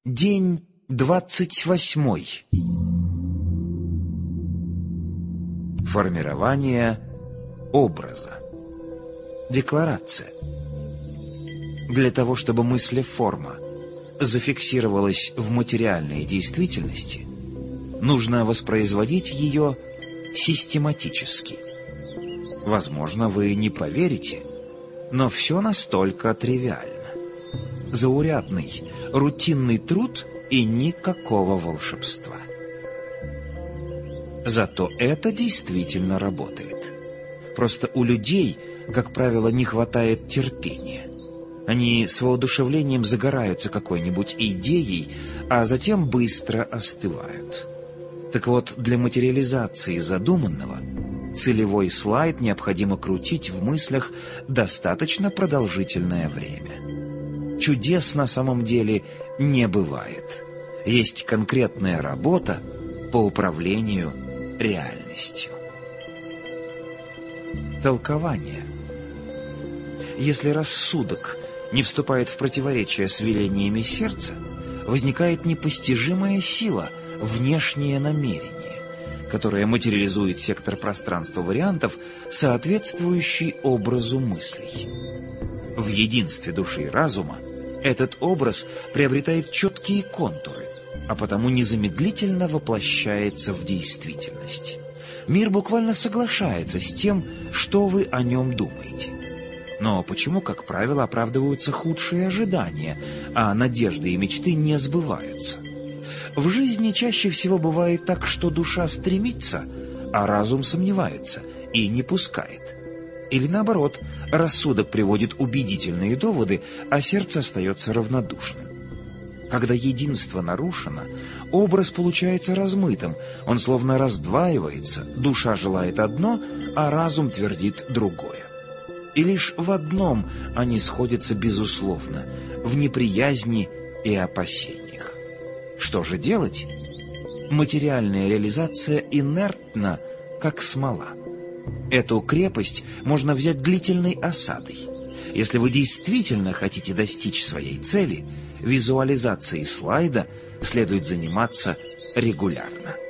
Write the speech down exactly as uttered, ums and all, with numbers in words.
День двадцать восьмой. Формирование образа. Декларация. Для того, чтобы мыслеформа зафиксировалась в материальной действительности, нужно воспроизводить ее систематически. Возможно, вы не поверите, но все настолько тривиально. Заурядный, рутинный труд и никакого волшебства. Зато это действительно работает. Просто у людей, как правило, не хватает терпения. Они с воодушевлением загораются какой-нибудь идеей, а затем быстро остывают. Так вот, для материализации задуманного целевой слайд необходимо крутить в мыслях достаточно продолжительное время. Чудес на самом деле не бывает. Есть конкретная работа по управлению реальностью. Толкование. Если рассудок не вступает в противоречие с велениями сердца, возникает непостижимая сила, внешнее намерение, которое материализует сектор пространства вариантов, соответствующий образу мыслей. В единстве души и разума этот образ приобретает четкие контуры, а потому незамедлительно воплощается в действительность. Мир буквально соглашается с тем, что вы о нем думаете. Но почему, как правило, оправдываются худшие ожидания, а надежды и мечты не сбываются? В жизни чаще всего бывает так, что душа стремится, а разум сомневается и не пускает. Или наоборот, рассудок приводит убедительные доводы, а сердце остается равнодушным. Когда единство нарушено, образ получается размытым, он словно раздваивается, душа желает одно, а разум твердит другое. И лишь в одном они сходятся безусловно, в неприязни и опасениях. Что же делать? Материальная реализация инертна, как смола. Эту крепость можно взять длительной осадой. Если вы действительно хотите достичь своей цели, визуализацией слайда следует заниматься регулярно.